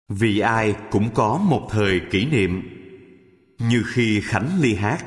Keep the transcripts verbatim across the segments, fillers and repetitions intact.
Vì ai cũng có một thời kỷ niệm, như khi Khánh Ly hát.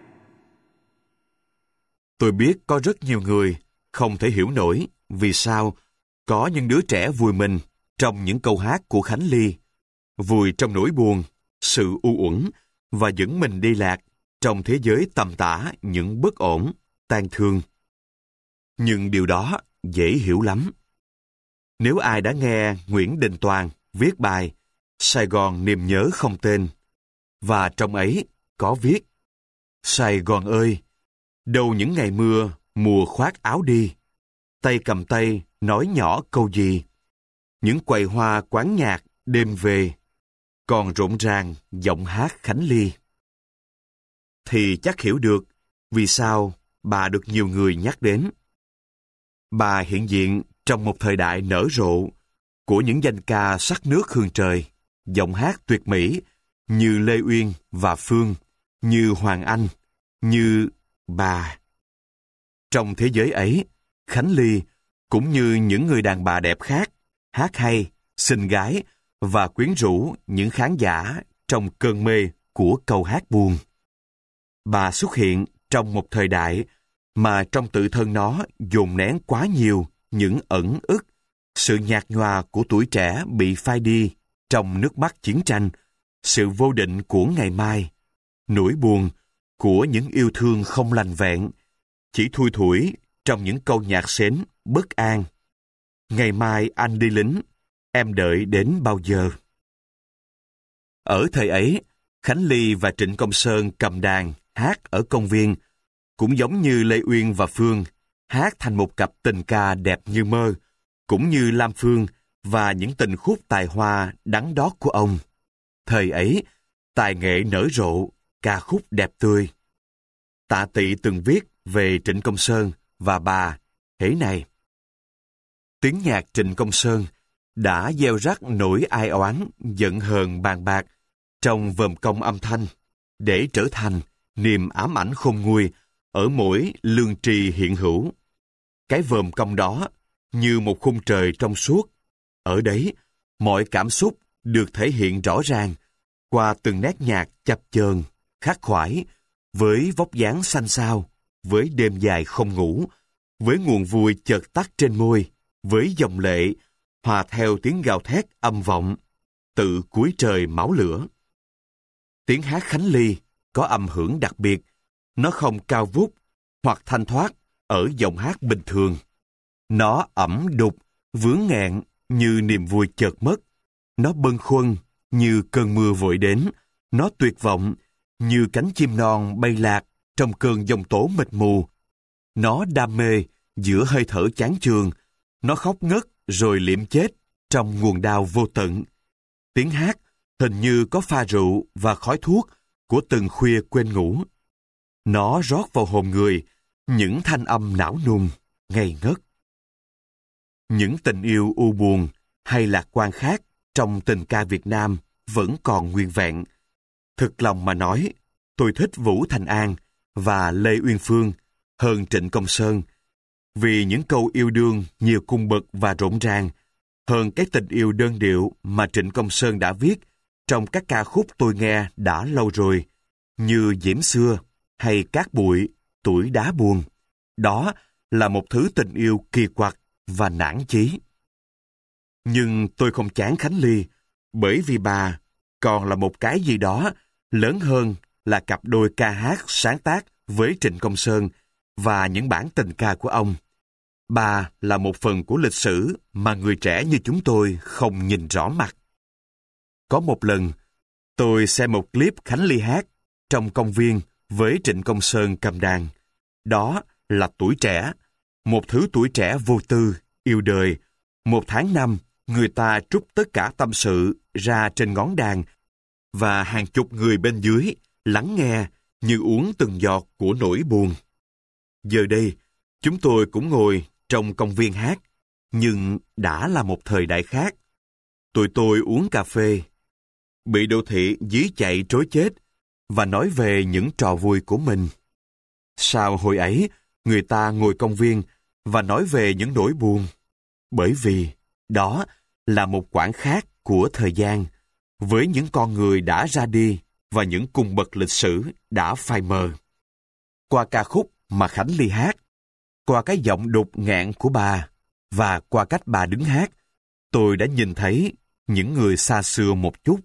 Tôi biết có rất nhiều người không thể hiểu nổi vì sao có những đứa trẻ vùi mình trong những câu hát của Khánh Ly, vùi trong nỗi buồn, sự u uẩn và dẫn mình đi lạc trong thế giới tầm tã những bất ổn, tang thương. Nhưng điều đó dễ hiểu lắm. Nếu ai đã nghe Nguyễn Đình Toàn viết bài Sài Gòn niềm nhớ không tên, và trong ấy có viết: Sài Gòn ơi, đâu những ngày mưa, mùa khoác áo đi, tay cầm tay nói nhỏ câu gì, những quầy hoa quán nhạc đêm về, còn rộn ràng giọng hát Khánh Ly, thì chắc hiểu được vì sao bà được nhiều người nhắc đến. Bà hiện diện trong một thời đại nở rộ của những danh ca sắc nước hương trời, giọng hát tuyệt mỹ như Lê Uyên và Phương, như Hoàng Anh, như bà. Trong thế giới ấy, Khánh Ly cũng như những người đàn bà đẹp khác, hát hay, xinh gái và quyến rũ những khán giả trong cơn mê của câu hát buồn. Bà xuất hiện trong một thời đại mà trong tự thân nó dồn nén quá nhiều những ẩn ức, sự nhạt nhòa của tuổi trẻ bị phai đi trong nước mắt chiến tranh, sự vô định của ngày mai, nỗi buồn của những yêu thương không lành vẹn, chỉ thui thủi trong những câu nhạc xến bất an. Ngày mai anh đi lính, em đợi đến bao giờ? Ở thời ấy, Khánh Ly và Trịnh Công Sơn cầm đàn hát ở công viên, cũng giống như Lê Uyên và Phương, hát thành một cặp tình ca đẹp như mơ, cũng như Lam Phương và những tình khúc tài hoa đắng đót của ông. Thời ấy, tài nghệ nở rộ, ca khúc đẹp tươi. Tạ Tỵ từng viết về Trịnh Công Sơn và bà thế này: tiếng nhạc Trịnh Công Sơn đã gieo rắc nỗi ai oán, giận hờn bàn bạc trong vòm công âm thanh, để trở thành niềm ám ảnh khôn nguôi ở mỗi lương tri hiện hữu. Cái vòm công đó như một khung trời trong suốt. Ở đấy, mọi cảm xúc được thể hiện rõ ràng qua từng nét nhạc chập chờn, khắc khoải, với vóc dáng xanh xao, với đêm dài không ngủ, với nguồn vui chợt tắt trên môi, với dòng lệ hòa theo tiếng gào thét âm vọng tự cuối trời máu lửa. Tiếng hát Khánh Ly có âm hưởng đặc biệt, nó không cao vút hoặc thanh thoát ở giọng hát bình thường. Nó ẩm đục, vướng nghẹn như niềm vui chợt mất. Nó bâng khuâng như cơn mưa vội đến. Nó tuyệt vọng như cánh chim non bay lạc trong cơn giông tố mịt mù. Nó đam mê giữa hơi thở chán chường. Nó khóc ngất rồi liệm chết trong nguồn đau vô tận. Tiếng hát hình như có pha rượu và khói thuốc của từng khuya quên ngủ. Nó rót vào hồn người những thanh âm não nùng, ngây ngất. Những tình yêu u buồn hay lạc quan khác trong tình ca Việt Nam vẫn còn nguyên vẹn. Thực lòng mà nói, tôi thích Vũ Thành An và Lê Uyên Phương hơn Trịnh Công Sơn, vì những câu yêu đương nhiều cung bậc và rộn ràng, hơn cái tình yêu đơn điệu mà Trịnh Công Sơn đã viết trong các ca khúc tôi nghe đã lâu rồi, như Diễm Xưa hay Cát Bụi, Tuổi Đá Buồn. Đó là một thứ tình yêu kỳ quặc và nản chí. Nhưng tôi không chán Khánh Ly, bởi vì bà còn là một cái gì đó lớn hơn là cặp đôi ca hát sáng tác với Trịnh Công Sơn và những bản tình ca của ông. Bà là một phần của lịch sử mà người trẻ như chúng tôi không nhìn rõ mặt. Có một lần, tôi xem một clip Khánh Ly hát trong công viên với Trịnh Công Sơn cầm đàn. Đó là tuổi trẻ, một thứ tuổi trẻ vô tư, yêu đời. Một tháng năm, người ta trút tất cả tâm sự ra trên ngón đàn và hàng chục người bên dưới lắng nghe như uống từng giọt của nỗi buồn. Giờ đây, chúng tôi cũng ngồi trong công viên hát, nhưng đã là một thời đại khác. Tụi tôi uống cà phê, bị đô thị dí chạy trối chết và nói về những trò vui của mình. Sao hồi ấy, người ta ngồi công viên và nói về những nỗi buồn? Bởi vì đó là một quãng khác của thời gian, với những con người đã ra đi và những cung bậc lịch sử đã phai mờ. Qua ca khúc mà Khánh Ly hát, qua cái giọng đục ngạn của bà và qua cách bà đứng hát, tôi đã nhìn thấy những người xa xưa một chút.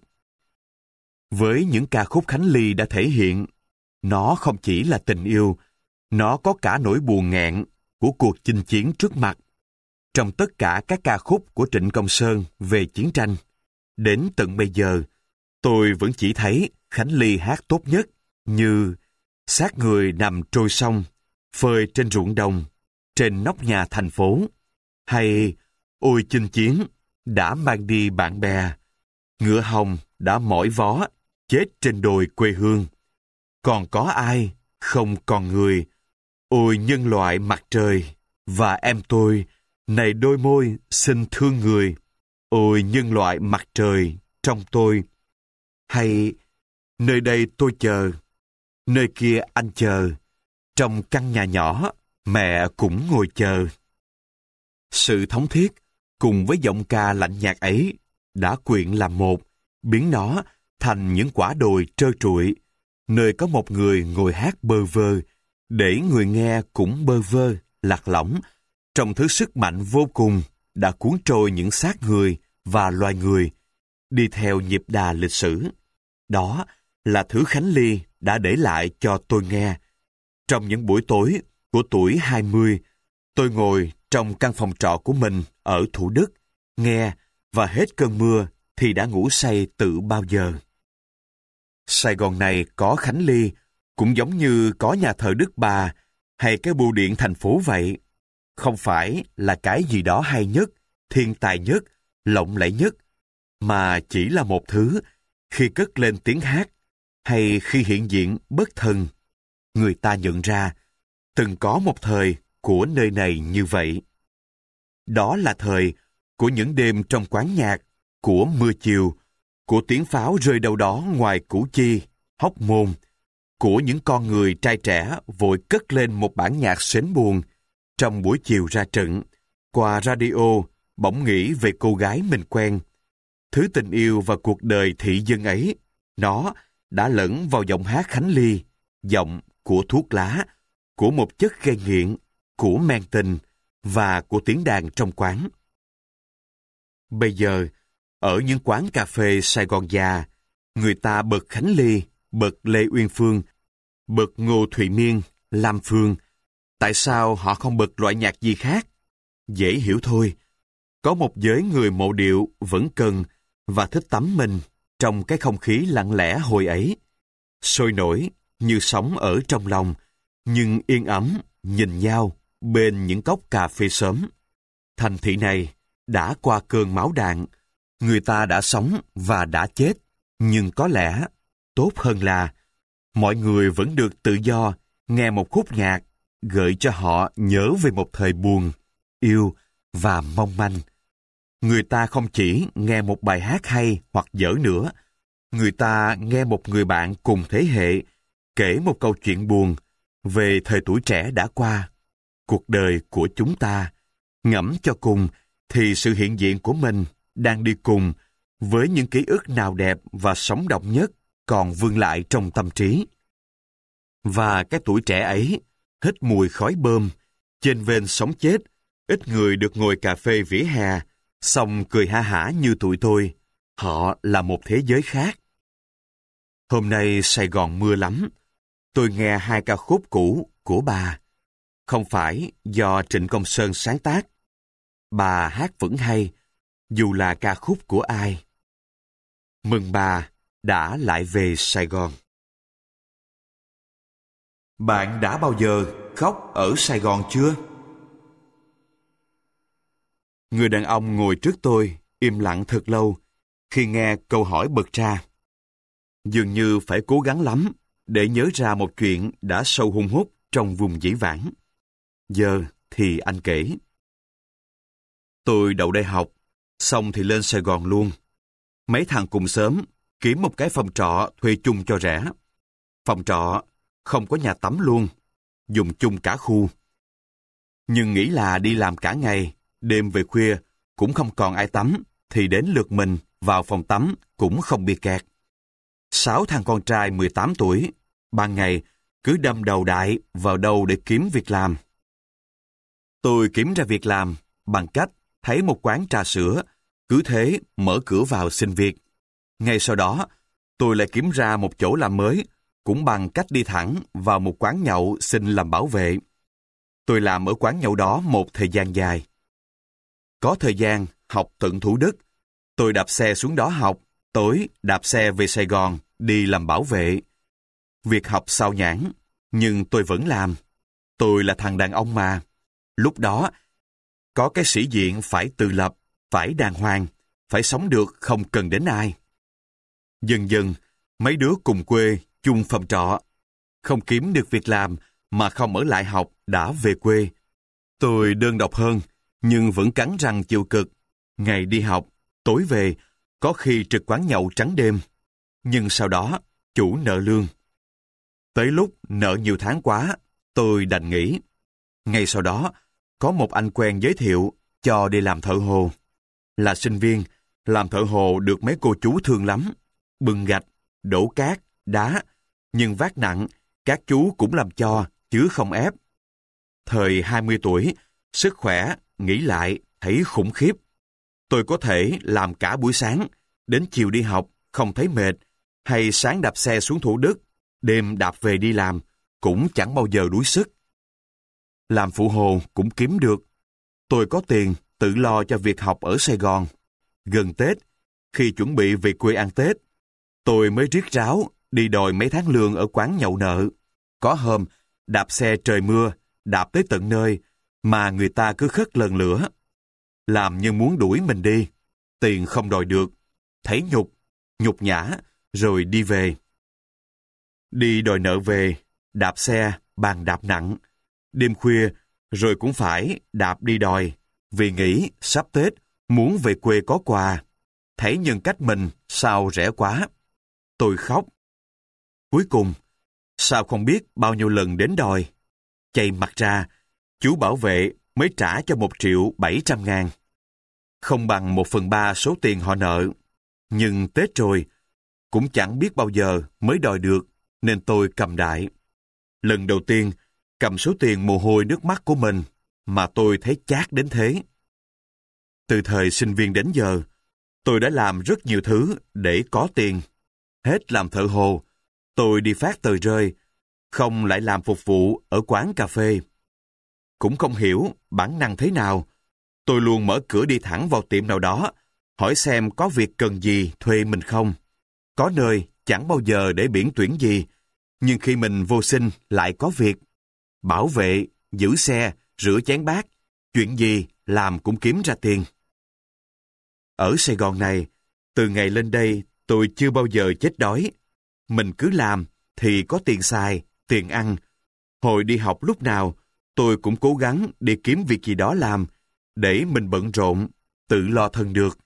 Với những ca khúc Khánh Ly đã thể hiện, nó không chỉ là tình yêu, nó có cả nỗi buồn nghẹn của cuộc chinh chiến trước mặt. Trong tất cả các ca khúc của Trịnh Công Sơn về chiến tranh, đến tận bây giờ, tôi vẫn chỉ thấy Khánh Ly hát tốt nhất như Xác người nằm trôi sông, phơi trên ruộng đồng, trên nóc nhà thành phố, hay Ôi chinh chiến, đã mang đi bạn bè, ngựa hồng đã mỏi vó, chết trên đồi quê hương. Còn có ai, không còn người, ôi nhân loại mặt trời, và em tôi, này đôi môi xinh thương người, ôi nhân loại mặt trời trong tôi. Hay nơi đây tôi chờ, nơi kia anh chờ, trong căn nhà nhỏ mẹ cũng ngồi chờ. Sự thống thiết cùng với giọng ca lạnh nhạt ấy đã quyện làm một, biến nó thành những quả đồi trơ trụi, nơi có một người ngồi hát bơ vơ, để người nghe cũng bơ vơ, lạc lõng, trong thứ sức mạnh vô cùng đã cuốn trôi những xác người và loài người, đi theo nhịp đà lịch sử. Đó là thứ Khánh Ly đã để lại cho tôi nghe. Trong những buổi tối của tuổi hai mươi, tôi ngồi trong căn phòng trọ của mình ở Thủ Đức, nghe, và hết cơn mưa thì đã ngủ say từ bao giờ. Sài Gòn này có Khánh Ly, cũng giống như có nhà thờ Đức Bà hay cái bưu điện thành phố vậy. Không phải là cái gì đó hay nhất, thiên tài nhất, lộng lẫy nhất, mà chỉ là một thứ khi cất lên tiếng hát hay khi hiện diện bất thần, người ta nhận ra từng có một thời của nơi này như vậy. Đó là thời của những đêm trong quán nhạc, của mưa chiều, của tiếng pháo rơi đâu đó ngoài Củ Chi, Hóc Môn, của những con người trai trẻ vội cất lên một bản nhạc sến buồn trong buổi chiều ra trận, qua radio bỗng nghĩ về cô gái mình quen. Thứ tình yêu và cuộc đời thị dân ấy, nó đã lẫn vào giọng hát Khánh Ly, giọng của thuốc lá, của một chất gây nghiện, của men tình và của tiếng đàn trong quán. Bây giờ, ở những quán cà phê Sài Gòn già, người ta bật Khánh Ly, bật Lê Uyên Phương, bật Ngô Thụy Miên, Lam Phương. Tại sao họ không bật loại nhạc gì khác? Dễ hiểu thôi. Có một giới người mộ điệu vẫn cần và thích tắm mình trong cái không khí lặng lẽ hồi ấy. Sôi nổi như sóng ở trong lòng, nhưng yên ấm nhìn nhau bên những cốc cà phê sớm. Thành thị này đã qua cơn máu đạn. Người ta đã sống và đã chết, nhưng có lẽ tốt hơn là mọi người vẫn được tự do nghe một khúc nhạc gợi cho họ nhớ về một thời buồn, yêu và mong manh. Người ta không chỉ nghe một bài hát hay hoặc dở nữa, người ta nghe một người bạn cùng thế hệ kể một câu chuyện buồn về thời tuổi trẻ đã qua, cuộc đời của chúng ta. Ngẫm cho cùng thì sự hiện diện của mình đang đi cùng với những ký ức nào đẹp và sống động nhất còn vương lại trong tâm trí. Và cái tuổi trẻ ấy hít mùi khói bơm, trên vên sống chết, ít người được ngồi cà phê vỉa hè, xong cười ha hả như tụi tôi. Họ là một thế giới khác. Hôm nay Sài Gòn mưa lắm. Tôi nghe hai ca khúc cũ của bà. Không phải do Trịnh Công Sơn sáng tác. Bà hát vẫn hay, dù là ca khúc của ai. Mừng bà đã lại về Sài Gòn. Bạn đã bao giờ khóc ở Sài Gòn chưa? Người đàn ông ngồi trước tôi im lặng thật lâu khi nghe câu hỏi bật ra. Dường như phải cố gắng lắm để nhớ ra một chuyện đã sâu hun hút trong vùng dĩ vãng. Giờ thì anh kể. Tôi đậu đại học, xong thì lên Sài Gòn luôn. Mấy thằng cùng xóm kiếm một cái phòng trọ thuê chung cho rẻ. Phòng trọ không có nhà tắm luôn, dùng chung cả khu. Nhưng nghĩ là đi làm cả ngày, đêm về khuya cũng không còn ai tắm, thì đến lượt mình vào phòng tắm cũng không bị kẹt. Sáu thằng con trai mười tám tuổi, ban ngày cứ đâm đầu đại vào đâu để kiếm việc làm. Tôi kiếm ra việc làm bằng cách thấy một quán trà sữa, cứ thế mở cửa vào xin việc. Ngay sau đó, tôi lại kiếm ra một chỗ làm mới, cũng bằng cách đi thẳng vào một quán nhậu xin làm bảo vệ. Tôi làm ở quán nhậu đó một thời gian dài. Có thời gian học tận Thủ Đức, tôi đạp xe xuống đó học, tối đạp xe về Sài Gòn đi làm bảo vệ. Việc học sao nhãng, nhưng tôi vẫn làm. Tôi là thằng đàn ông mà. Lúc đó, có cái sĩ diện phải tự lập, phải đàng hoàng, phải sống được không cần đến ai. Dần dần, mấy đứa cùng quê, chung phòng trọ, không kiếm được việc làm mà không ở lại học đã về quê. Tôi đơn độc hơn, nhưng vẫn cắn răng chịu cực. Ngày đi học, tối về, có khi trực quán nhậu trắng đêm. Nhưng sau đó, chủ nợ lương. Tới lúc nợ nhiều tháng quá, tôi đành nghỉ. Ngay sau đó, có một anh quen giới thiệu cho đi làm thợ hồ. Là sinh viên, làm thợ hồ được mấy cô chú thương lắm. Bưng gạch, đổ cát, đá, nhưng vác nặng, các chú cũng làm cho, chứ không ép. Thời hai mươi tuổi, sức khỏe, nghĩ lại, thấy khủng khiếp. Tôi có thể làm cả buổi sáng, đến chiều đi học, không thấy mệt, hay sáng đạp xe xuống Thủ Đức, đêm đạp về đi làm, cũng chẳng bao giờ đuối sức. Làm phụ hồ cũng kiếm được. Tôi có tiền, tự lo cho việc học ở Sài Gòn. Gần Tết, khi chuẩn bị về quê ăn Tết, tôi mới riết ráo đi đòi mấy tháng lương ở quán nhậu nợ. Có hôm, đạp xe trời mưa, đạp tới tận nơi, mà người ta cứ khất lần lửa. Làm như muốn đuổi mình đi. Tiền không đòi được. Thấy nhục, nhục nhã, rồi đi về. Đi đòi nợ về, đạp xe, bàn đạp nặng. Đêm khuya, rồi cũng phải đạp đi đòi, vì nghĩ sắp Tết, muốn về quê có quà. Thấy nhân cách mình sao rẻ quá. Tôi khóc. Cuối cùng, sao không biết bao nhiêu lần đến đòi. Chày mặt ra, chú bảo vệ mới trả cho một triệu bảy trăm ngàn. Không bằng một phần ba số tiền họ nợ. Nhưng Tết rồi, cũng chẳng biết bao giờ mới đòi được, nên tôi cầm đại. Lần đầu tiên, cầm số tiền mồ hôi nước mắt của mình, mà tôi thấy chát đến thế. Từ thời sinh viên đến giờ, tôi đã làm rất nhiều thứ để có tiền. Hết làm thợ hồ, tôi đi phát tờ rơi, không lại làm phục vụ ở quán cà phê. Cũng không hiểu bản năng thế nào, tôi luôn mở cửa đi thẳng vào tiệm nào đó, hỏi xem có việc cần gì thuê mình không. Có nơi chẳng bao giờ để biển tuyển gì, nhưng khi mình vô sinh lại có việc. Bảo vệ, giữ xe, rửa chén bát, chuyện gì làm cũng kiếm ra tiền. Ở Sài Gòn này, từ ngày lên đây tôi chưa bao giờ chết đói. Mình cứ làm thì có tiền xài, tiền ăn. Hồi đi học lúc nào, tôi cũng cố gắng đi kiếm việc gì đó làm, để mình bận rộn, tự lo thân được.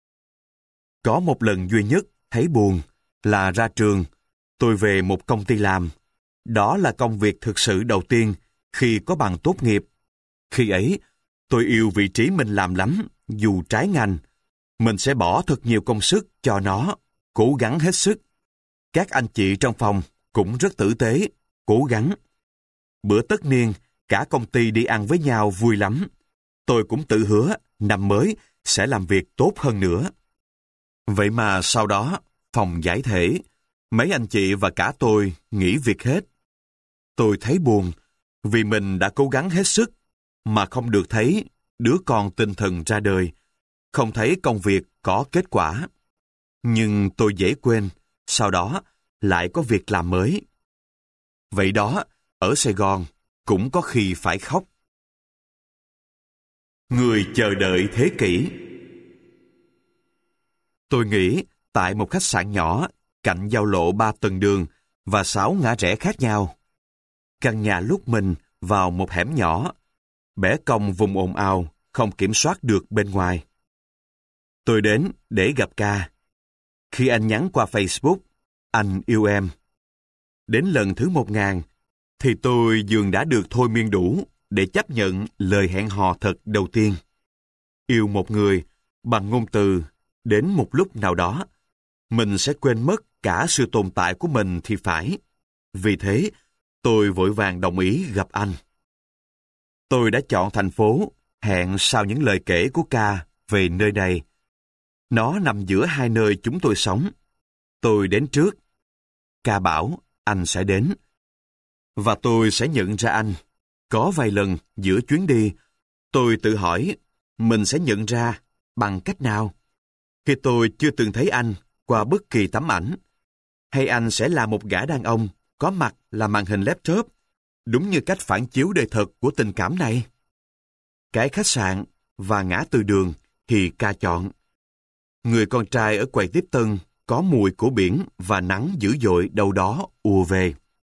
Có một lần duy nhất thấy buồn là ra trường, tôi về một công ty làm. Đó là công việc thực sự đầu tiên khi có bằng tốt nghiệp. Khi ấy, tôi yêu vị trí mình làm lắm, dù trái ngành. Mình sẽ bỏ thật nhiều công sức cho nó, cố gắng hết sức. Các anh chị trong phòng cũng rất tử tế, cố gắng. Bữa tất niên, cả công ty đi ăn với nhau vui lắm. Tôi cũng tự hứa năm mới sẽ làm việc tốt hơn nữa. Vậy mà sau đó, phòng giải thể, mấy anh chị và cả tôi nghỉ việc hết. Tôi thấy buồn vì mình đã cố gắng hết sức mà không được thấy đứa con tinh thần ra đời, không thấy công việc có kết quả. Nhưng tôi dễ quên, sau đó lại có việc làm mới. Vậy đó, ở Sài Gòn cũng có khi phải khóc. Người chờ đợi thế kỷ. Tôi nghĩ tại một khách sạn nhỏ cạnh giao lộ ba tầng đường và sáu ngã rẽ khác nhau. Căn nhà lúc mình vào một hẻm nhỏ, bẻ cong vùng ồn ào, không kiểm soát được bên ngoài. Tôi đến để gặp Ca. Khi anh nhắn qua Facebook, anh yêu em. Đến lần thứ một ngàn, thì tôi dường đã được thôi miên đủ để chấp nhận lời hẹn hò thật đầu tiên. Yêu một người Bằng ngôn từ, đến một lúc nào đó, mình sẽ quên mất cả sự tồn tại của mình thì phải. Vì thế, tôi vội vàng đồng ý gặp anh. Tôi đã chọn thành phố, hẹn sau những lời kể của Ca về nơi này. Nó nằm giữa hai nơi chúng tôi sống. Tôi đến trước. Ca bảo anh sẽ đến. Và tôi sẽ nhận ra anh. Có vài lần giữa chuyến đi, tôi tự hỏi mình sẽ nhận ra bằng cách nào. Khi tôi chưa từng thấy anh qua bất kỳ tấm ảnh, hay anh sẽ là một gã đàn ông có mặt là màn hình laptop, đúng như cách phản chiếu đời thật của tình cảm này. Cái khách sạn và ngã tư đường thì Ca chọn. Người con trai ở quầy tiếp tân có mùi của biển và nắng dữ dội đâu đó ùa về.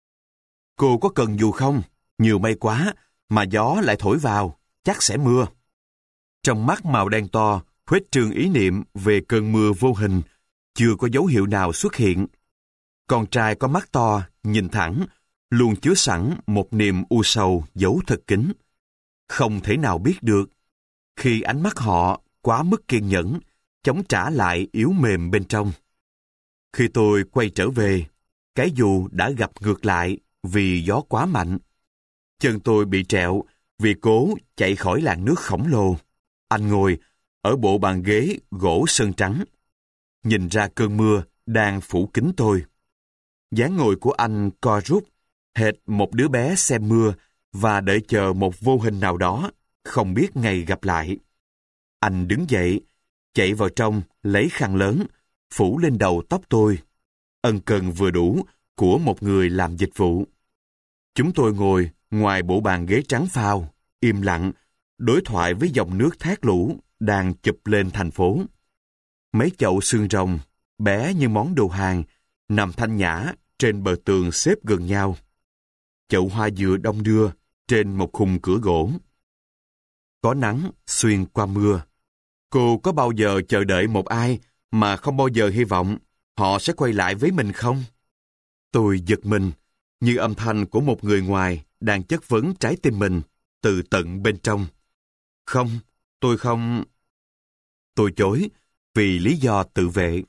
Cô có cần dù không? Nhiều mây quá, mà gió lại thổi vào, chắc sẽ mưa. Trong mắt màu đen to, khuếch trương ý niệm về cơn mưa vô hình, chưa có dấu hiệu nào xuất hiện. Con trai có mắt to, nhìn thẳng, luôn chứa sẵn một niềm u sầu giấu thật kín. Không thể nào biết được, khi ánh mắt họ quá mức kiên nhẫn, chống trả lại yếu mềm bên trong. Khi tôi quay trở về, cái dù đã gặp ngược lại vì gió quá mạnh. Chân tôi bị trẹo vì cố chạy khỏi làn nước khổng lồ. Anh ngồi ở bộ bàn ghế gỗ sơn trắng, nhìn ra cơn mưa đang phủ kín tôi. Dáng ngồi của anh co rút, hệt một đứa bé xem mưa và đợi chờ một vô hình nào đó, không biết ngày gặp lại. Anh đứng dậy, chạy vào trong lấy khăn lớn, phủ lên đầu tóc tôi. Ân cần vừa đủ của một người làm dịch vụ. Chúng tôi ngồi ngoài bộ bàn ghế trắng phao, im lặng, đối thoại với dòng nước thác lũ đang chụp lên thành phố. Mấy chậu xương rồng, bé như món đồ hàng, nằm thanh nhã trên bờ tường xếp gần nhau. Chậu hoa dừa đong đưa trên một khung cửa gỗ. Có nắng xuyên qua mưa. Cô có bao giờ chờ đợi một ai mà không bao giờ hy vọng họ sẽ quay lại với mình không? Tôi giật mình, như âm thanh của một người ngoài đang chất vấn trái tim mình từ tận bên trong. Không, tôi không... Tôi chối vì lý do tự vệ.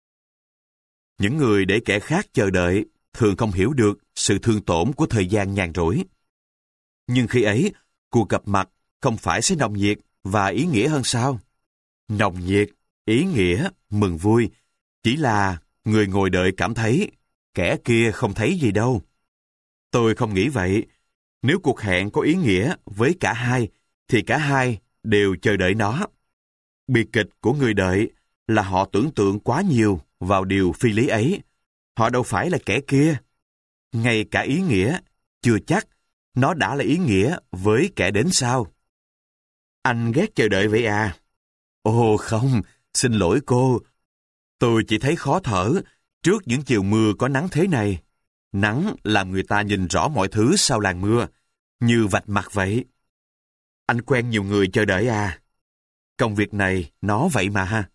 Những người để kẻ khác chờ đợi thường không hiểu được sự thương tổn của thời gian nhàn rỗi. Nhưng khi ấy, cuộc gặp mặt không phải sẽ nồng nhiệt và ý nghĩa hơn sao? Nồng nhiệt, ý nghĩa, mừng vui, chỉ là người ngồi đợi cảm thấy kẻ kia không thấy gì đâu. Tôi không nghĩ vậy. Nếu cuộc hẹn có ý nghĩa với cả hai, thì cả hai đều chờ đợi nó. Bi kịch của người đợi là họ tưởng tượng quá nhiều vào điều phi lý ấy. Họ đâu phải là kẻ kia. Ngay cả ý nghĩa, chưa chắc nó đã là ý nghĩa với kẻ đến sau. Anh ghét chờ đợi vậy à? Ồ không, xin lỗi cô. Tôi chỉ thấy khó thở trước những chiều mưa có nắng thế này. Nắng làm người ta nhìn rõ mọi thứ sau làn mưa, như vạch mặt vậy. Anh quen nhiều người chờ đợi à? Công việc này nó vậy mà ha.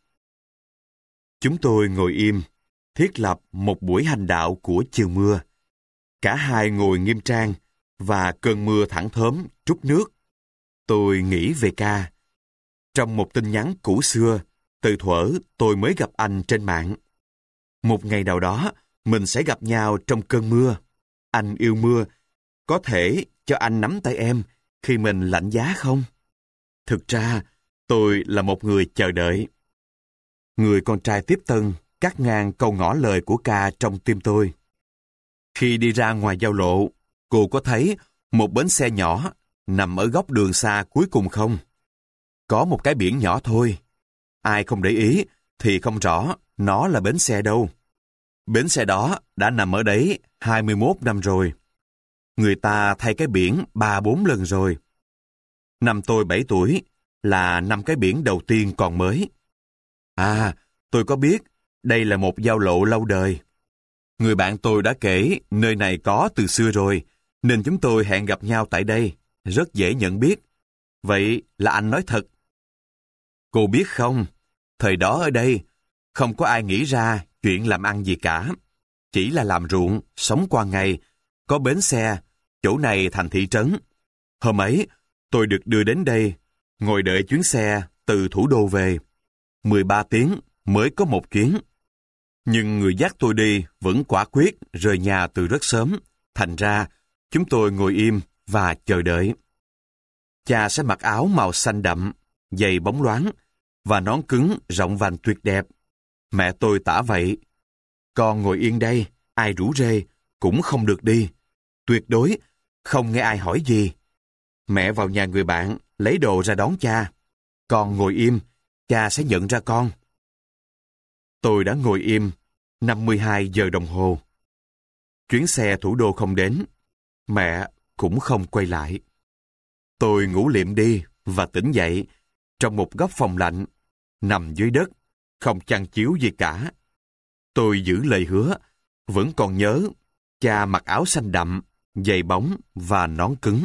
Chúng tôi ngồi im, thiết lập một buổi hành đạo của chiều mưa. Cả hai ngồi nghiêm trang, và cơn mưa thẳng thớm trút nước. Tôi nghĩ về Ca. Trong một tin nhắn cũ xưa, từ thuở tôi mới gặp anh trên mạng. Một ngày nào đó, mình sẽ gặp nhau trong cơn mưa. Anh yêu mưa. Có thể cho anh nắm tay em khi mình lạnh giá không? Thực ra, tôi là một người chờ đợi. Người con trai tiếp tân cắt ngang câu ngỏ lời của Ca trong tim tôi. Khi đi ra ngoài giao lộ, cô có thấy một bến xe nhỏ nằm ở góc đường xa cuối cùng không? Có một cái biển nhỏ thôi. Ai không để ý thì không rõ nó là bến xe đâu. Bến xe đó đã nằm ở đấy hai mươi mốt năm rồi. Người ta thay cái biển ba bốn lần rồi. Năm tôi bảy tuổi là năm cái biển đầu tiên còn mới. À, tôi có biết đây là một giao lộ lâu đời. Người bạn tôi đã kể nơi này có từ xưa rồi, nên chúng tôi hẹn gặp nhau tại đây, rất dễ nhận biết. Vậy là anh nói thật. Cô biết không, thời đó ở đây, không có ai nghĩ ra chuyện làm ăn gì cả. Chỉ là làm ruộng, sống qua ngày, có bến xe, chỗ này thành thị trấn. Hôm ấy, tôi được đưa đến đây, ngồi đợi chuyến xe từ thủ đô về. mười ba tiếng mới có một chuyến. Nhưng người dắt tôi đi vẫn quả quyết rời nhà từ rất sớm, thành ra chúng tôi ngồi im và chờ đợi. Cha sẽ mặc áo màu xanh đậm, giày bóng loáng và nón cứng rộng vành tuyệt đẹp. Mẹ tôi tả vậy. Con ngồi yên đây, ai rủ rê cũng không được đi. Tuyệt đối không nghe ai hỏi gì. Mẹ vào nhà người bạn lấy đồ ra đón cha. Con ngồi im, cha sẽ nhận ra con. Tôi đã ngồi im năm mươi hai giờ đồng hồ. Chuyến xe thủ đô không đến. Mẹ cũng không quay lại. Tôi ngủ liệm đi và tỉnh dậy trong một góc phòng lạnh, nằm dưới đất, không chăn chiếu gì cả. Tôi giữ lời hứa, vẫn còn nhớ cha mặc áo xanh đậm, giày bóng và nón cứng.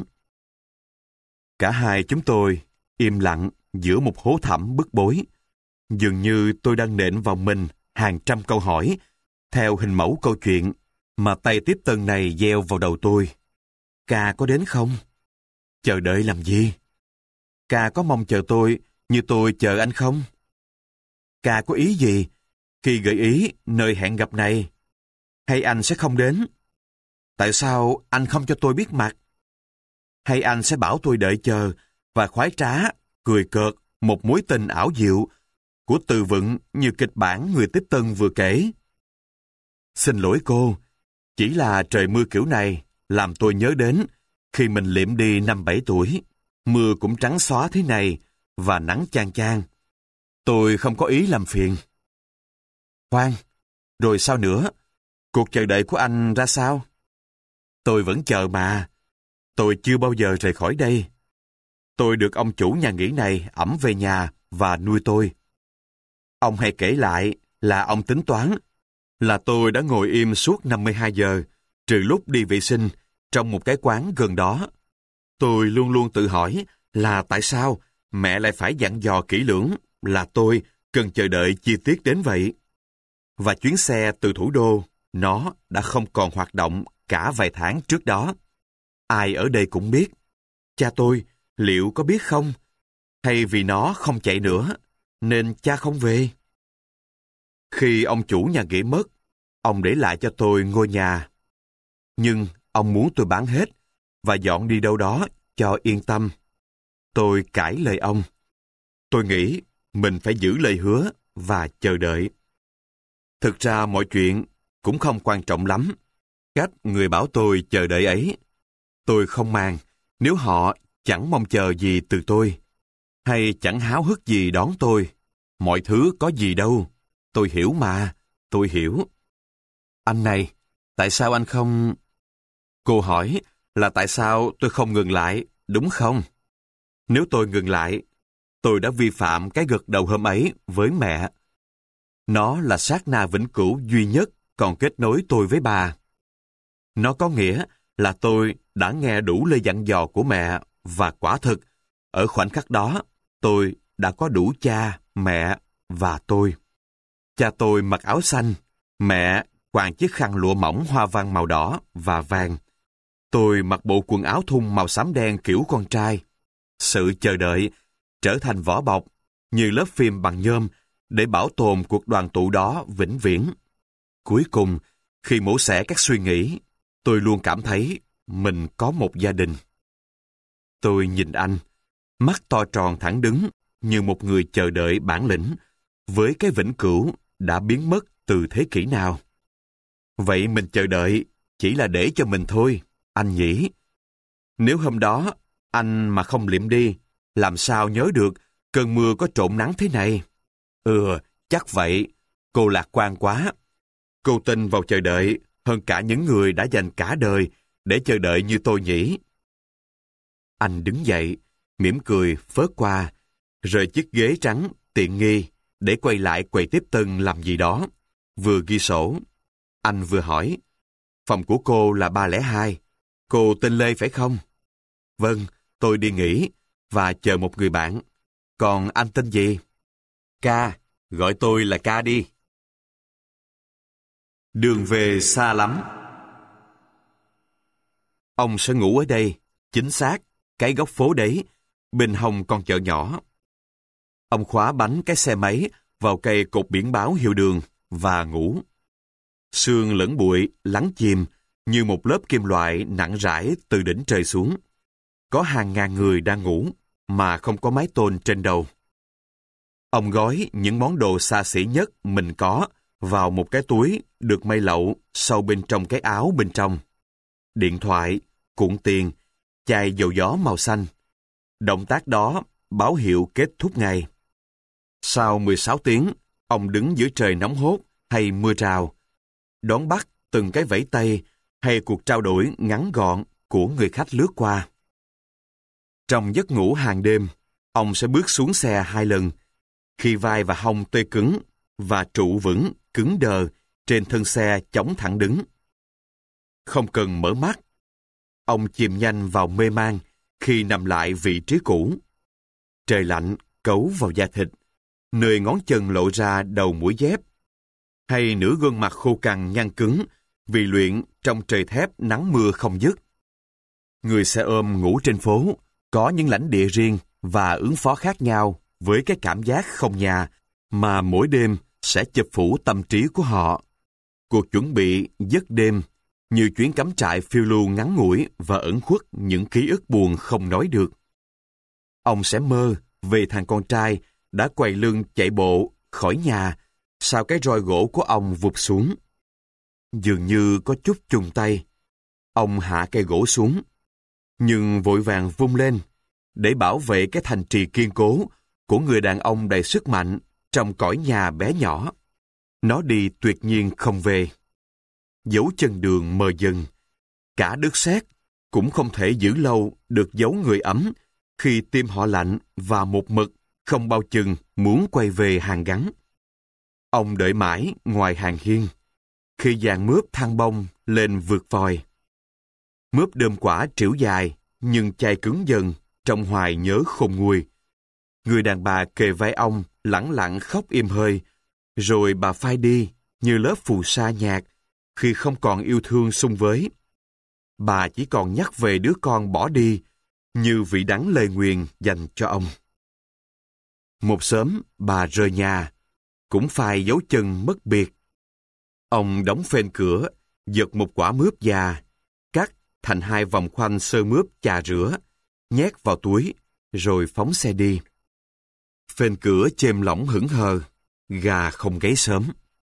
Cả hai chúng tôi im lặng giữa một hố thẳm bức bối. Dường như tôi đang nện vào mình hàng trăm câu hỏi theo hình mẫu câu chuyện mà tay tiếp tân này gieo vào đầu tôi. Ca có đến không? Chờ đợi làm gì? Ca có mong chờ tôi như tôi chờ anh không? Ca có ý gì khi gợi ý nơi hẹn gặp này? Hay anh sẽ không đến? Tại sao anh không cho tôi biết mặt? Hay anh sẽ bảo tôi đợi chờ và khoái trá, cười cợt một mối tình ảo diệu của từ vựng như kịch bản người tiếp tân vừa kể? Xin lỗi cô, chỉ là trời mưa kiểu này làm tôi nhớ đến khi mình liệm đi năm bảy tuổi, mưa cũng trắng xóa thế này và nắng chang chang. Tôi không có ý làm phiền. Khoan, rồi sao nữa? Cuộc chờ đợi của anh ra sao? Tôi vẫn chờ mà. Tôi chưa bao giờ rời khỏi đây. Tôi được ông chủ nhà nghỉ này ẵm về nhà và nuôi tôi. Ông hay kể lại là ông tính toán là tôi đã ngồi im suốt năm mươi hai giờ, trừ lúc đi vệ sinh trong một cái quán gần đó. Tôi luôn luôn tự hỏi là tại sao mẹ lại phải dặn dò kỹ lưỡng là tôi cần chờ đợi chi tiết đến vậy. Và chuyến xe từ thủ đô, nó đã không còn hoạt động cả vài tháng trước đó. Ai ở đây cũng biết. Cha tôi liệu có biết không? Hay vì nó không chạy nữa, nên cha không về? Khi ông chủ nhà nghỉ mất, ông để lại cho tôi ngôi nhà. Nhưng ông muốn tôi bán hết và dọn đi đâu đó cho yên tâm. Tôi cãi lời ông. Tôi nghĩ mình phải giữ lời hứa và chờ đợi. Thực ra mọi chuyện cũng không quan trọng lắm. Cách người bảo tôi chờ đợi ấy. Tôi không màng nếu họ chẳng mong chờ gì từ tôi, hay chẳng háo hức gì đón tôi. Mọi thứ có gì đâu. Tôi hiểu mà, tôi hiểu. Anh này, tại sao anh không... Cô hỏi là tại sao tôi không ngừng lại, đúng không? Nếu tôi ngừng lại, tôi đã vi phạm cái gật đầu hôm ấy với mẹ. Nó là sát na vĩnh cửu duy nhất còn kết nối tôi với bà. Nó có nghĩa là tôi đã nghe đủ lời dặn dò của mẹ, và quả thực, ở khoảnh khắc đó, tôi đã có đủ cha, mẹ và tôi. Cha tôi mặc áo xanh, mẹ quàng chiếc khăn lụa mỏng hoa văn màu đỏ và vàng. Tôi mặc bộ quần áo thun màu xám đen kiểu con trai. Sự chờ đợi trở thành vỏ bọc, như lớp phim bằng nhôm, để bảo tồn cuộc đoàn tụ đó vĩnh viễn. Cuối cùng, khi mổ xẻ các suy nghĩ, tôi luôn cảm thấy mình có một gia đình. Tôi nhìn anh, mắt to tròn thẳng đứng như một người chờ đợi bản lĩnh, với cái vĩnh cửu đã biến mất từ thế kỷ nào. Vậy mình chờ đợi chỉ là để cho mình thôi, anh nhỉ? Nếu hôm đó anh mà không liệm đi, làm sao nhớ được cơn mưa có trộn nắng thế này? Ừ, chắc vậy. Cô lạc quan quá. Cô tin vào chờ đợi hơn cả những người đã dành cả đời để chờ đợi như tôi nhỉ? Anh đứng dậy, mỉm cười phớt qua, rời chiếc ghế trắng tiện nghi để quay lại quầy tiếp tân làm gì đó, vừa ghi sổ. Anh vừa hỏi, phòng của cô là ba không hai. Cô tên Lê phải không? Vâng, tôi đi nghỉ và chờ một người bạn. Còn anh tên gì? Ca, gọi tôi là Ca đi. Đường về xa lắm. Ông sẽ ngủ ở đây, chính xác, cái góc phố đấy, bên hông con chợ nhỏ. Ông khóa bánh cái xe máy vào cây cột biển báo hiệu đường và ngủ. Sương lẫn bụi lắng chìm như một lớp kim loại nặng rãi từ đỉnh trời xuống. Có hàng ngàn người đang ngủ mà không có mái tôn trên đầu. Ông gói những món đồ xa xỉ nhất mình có vào một cái túi được may lậu sâu bên trong cái áo bên trong. Điện thoại, cuộn tiền, chai dầu gió màu xanh. Động tác đó báo hiệu kết thúc ngay. Sau mười sáu tiếng, ông đứng giữa trời nóng hốt hay mưa rào, đón bắt từng cái vẫy tay hay cuộc trao đổi ngắn gọn của người khách lướt qua. Trong giấc ngủ hàng đêm, ông sẽ bước xuống xe hai lần, khi vai và hông tê cứng và trụ vững, cứng đờ trên thân xe chống thẳng đứng. Không cần mở mắt, ông chìm nhanh vào mê man khi nằm lại vị trí cũ. Trời lạnh cấu vào da thịt, nơi ngón chân lộ ra đầu mũi dép, hay nửa gương mặt khô cằn nhăn cứng vì luyện trong trời thép nắng mưa không dứt. Người xe ôm ngủ trên phố có những lãnh địa riêng và ứng phó khác nhau với cái cảm giác không nhà mà mỗi đêm sẽ chụp phủ tâm trí của họ. Cuộc chuẩn bị giấc đêm như chuyến cắm trại phiêu lưu ngắn ngủi và ẩn khuất những ký ức buồn không nói được. Ông sẽ mơ về thằng con trai đã quay lưng chạy bộ khỏi nhà sau cái roi gỗ của ông vụt xuống. Dường như có chút chùng tay, ông hạ cây gỗ xuống, nhưng vội vàng vung lên để bảo vệ cái thành trì kiên cố của người đàn ông đầy sức mạnh trong cõi nhà bé nhỏ. Nó đi tuyệt nhiên không về. Dấu chân đường mờ dần. Cả đất sét cũng không thể giữ lâu được dấu người ấm khi tim họ lạnh và một mực không bao chừng muốn quay về hàng gắn. Ông đợi mãi ngoài hàng hiên, khi dàn mướp thang bông lên vượt vòi. Mướp đơm quả trĩu dài nhưng chai cứng dần trong hoài nhớ khôn nguôi. Người đàn bà kề vai ông lẳng lặng khóc im hơi, rồi bà phai đi như lớp phù sa nhạt khi không còn yêu thương sum với. Bà chỉ còn nhắc về đứa con bỏ đi như vị đắng lời nguyền dành cho ông. Một sớm bà rời nhà, cũng phải dấu chân mất biệt. Ông đóng phên cửa, giật một quả mướp già, cắt thành hai vòng khoanh sơ mướp chà rửa, nhét vào túi, rồi phóng xe đi. Phên cửa chêm lỏng hững hờ, gà không gáy sớm.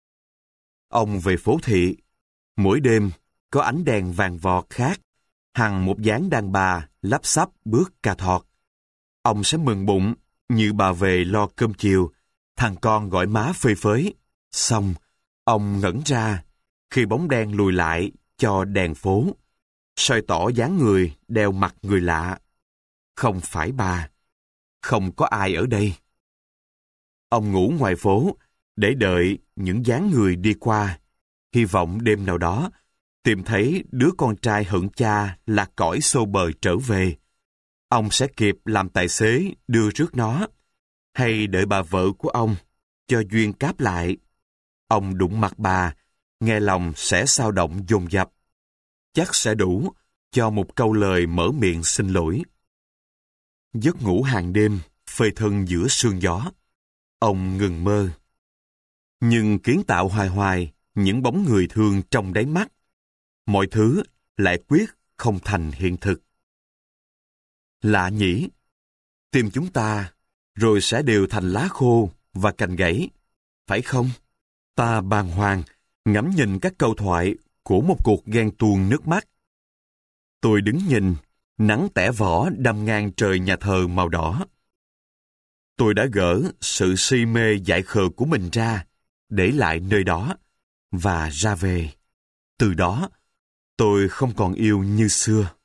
Ông về phố thị, mỗi đêm có ánh đèn vàng vọt khác, hằng một dáng đàn bà lắp xắp bước cà thọt. Ông sẽ mừng bụng như bà về lo cơm chiều, thằng con gọi má phơi phới. Xong, ông ngẩn ra khi bóng đen lùi lại cho đèn phố, soi tỏ dáng người đeo mặt người lạ. Không phải bà, không có ai ở đây. Ông ngủ ngoài phố để đợi những dáng người đi qua, hy vọng đêm nào đó tìm thấy đứa con trai hận cha lạc cõi xô bờ trở về. Ông sẽ kịp làm tài xế đưa rước nó, hay đợi bà vợ của ông cho duyên cáp lại. Ông đụng mặt bà, nghe lòng sẽ xao động dồn dập. Chắc sẽ đủ cho một câu lời mở miệng xin lỗi. Giấc ngủ hàng đêm phơi thân giữa sương gió. Ông ngừng mơ. Nhưng kiến tạo hoài hoài những bóng người thương trong đáy mắt. Mọi thứ lại quyết không thành hiện thực. Lạ nhỉ, tim chúng ta rồi sẽ đều thành lá khô và cành gãy, phải không? Ta bàng hoàng ngắm nhìn các câu thoại của một cuộc ghen tuông nước mắt. Tôi đứng nhìn, nắng tẻ vỏ đâm ngang trời nhà thờ màu đỏ. Tôi đã gỡ sự si mê dại khờ của mình ra, để lại nơi đó, và ra về. Từ đó, tôi không còn yêu như xưa.